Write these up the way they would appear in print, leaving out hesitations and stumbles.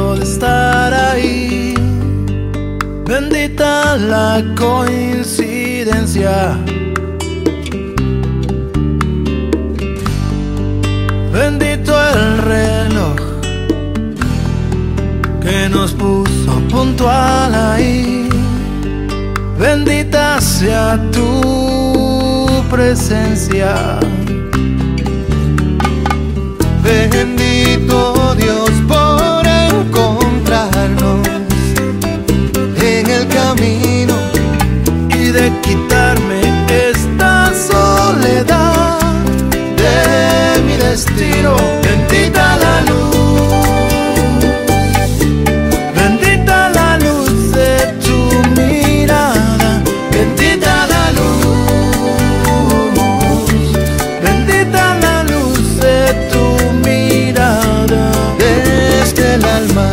momento de estar ahí. Bendita la coincidencia, bendito el reloj que nos puso puntual ahí. Bendita sea tu presencia. Bendito Dios por encontrarnos en el camino y de quitarme esta soledad de mi destino. Bendita la luz, bendita la luz de tu mirada, bendita la luz, bendita la luz de tu mirada desde el alma.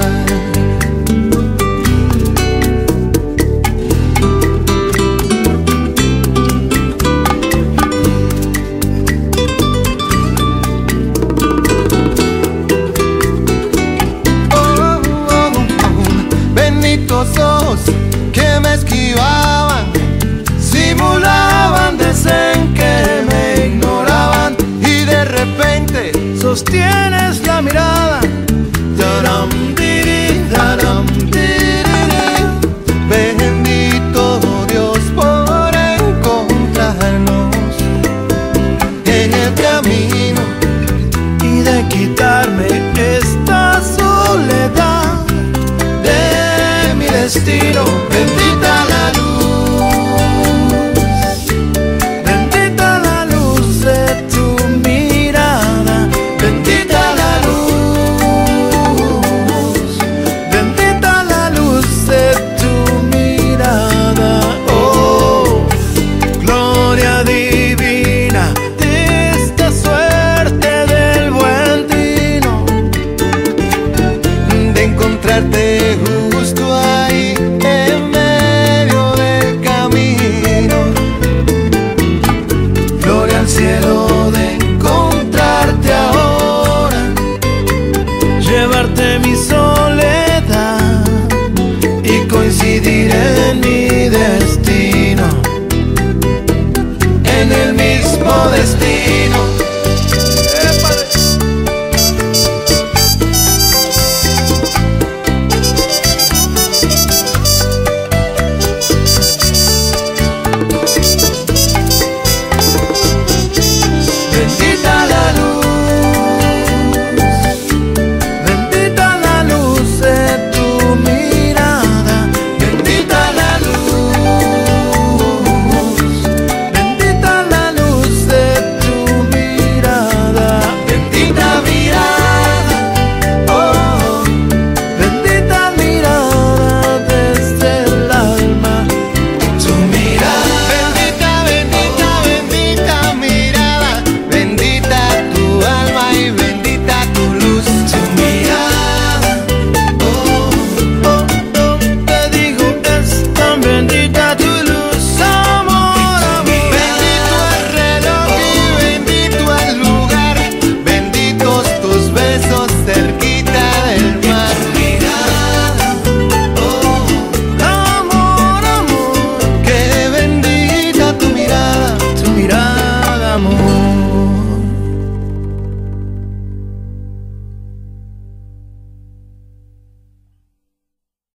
Benditos ojos que me esquivaban, simulaban, dicen que me ignoraban, y de repente sostienes la mirada